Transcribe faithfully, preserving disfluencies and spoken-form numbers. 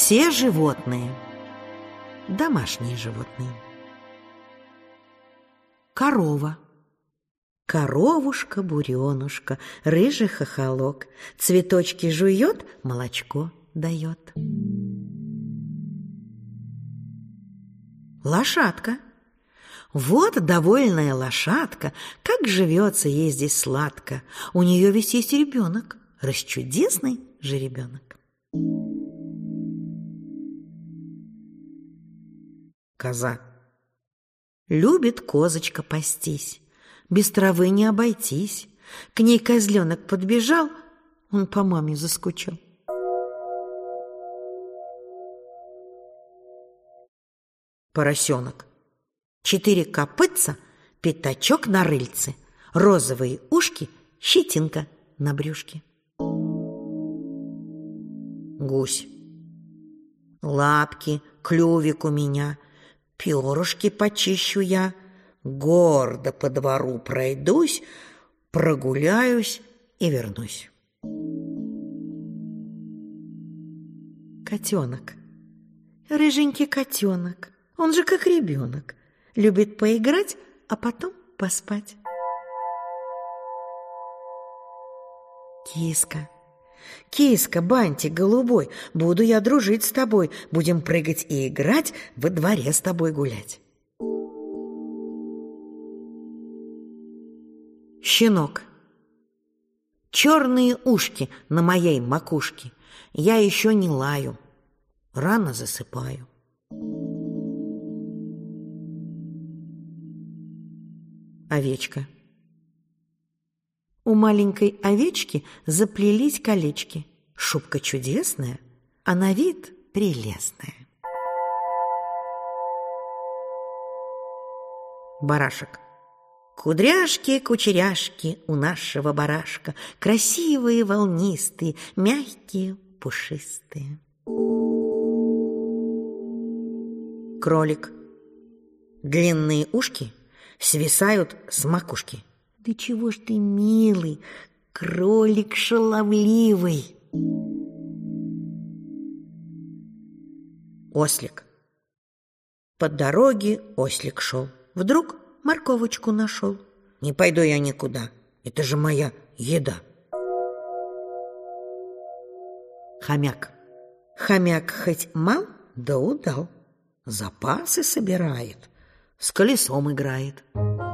Все животные. Домашние животные. Корова. Коровушка-буренушка, рыжий хохолок, цветочки жует, молочко дает. Лошадка. Вот довольная лошадка, как живется ей здесь сладко. У нее ведь есть ребенок, расчудесный жеребенок. Коза. Любит козочка пастись, без травы не обойтись. К ней козленок подбежал, он по маме заскучал. Поросенок. Четыре копытца, пятачок на рыльце, розовые ушки, щетинка на брюшке. Гусь. Лапки, клювик у меня, перышки почищу я, гордо по двору пройдусь, прогуляюсь и вернусь. Котенок. Рыженький котенок, он же как ребенок, любит поиграть, а потом поспать. Киска. Киска, бантик голубой, буду я дружить с тобой, будем прыгать и играть, во дворе с тобой гулять. Щенок. Черные ушки на моей макушке, я еще не лаю, рано засыпаю. Овечка. У маленькой овечки заплелись колечки. Шубка чудесная, а на вид прелестная. Барашек. Кудряшки, кучеряшки у нашего барашка, красивые, волнистые, мягкие, пушистые. Кролик. Длинные ушки свисают с макушки. Да чего ж ты милый, кролик шаловливый. Ослик. По дороге ослик шел, вдруг морковочку нашел. Не пойду я никуда, это же моя еда. Хомяк. Хомяк хоть мал, да удал, запасы собирает, с колесом играет.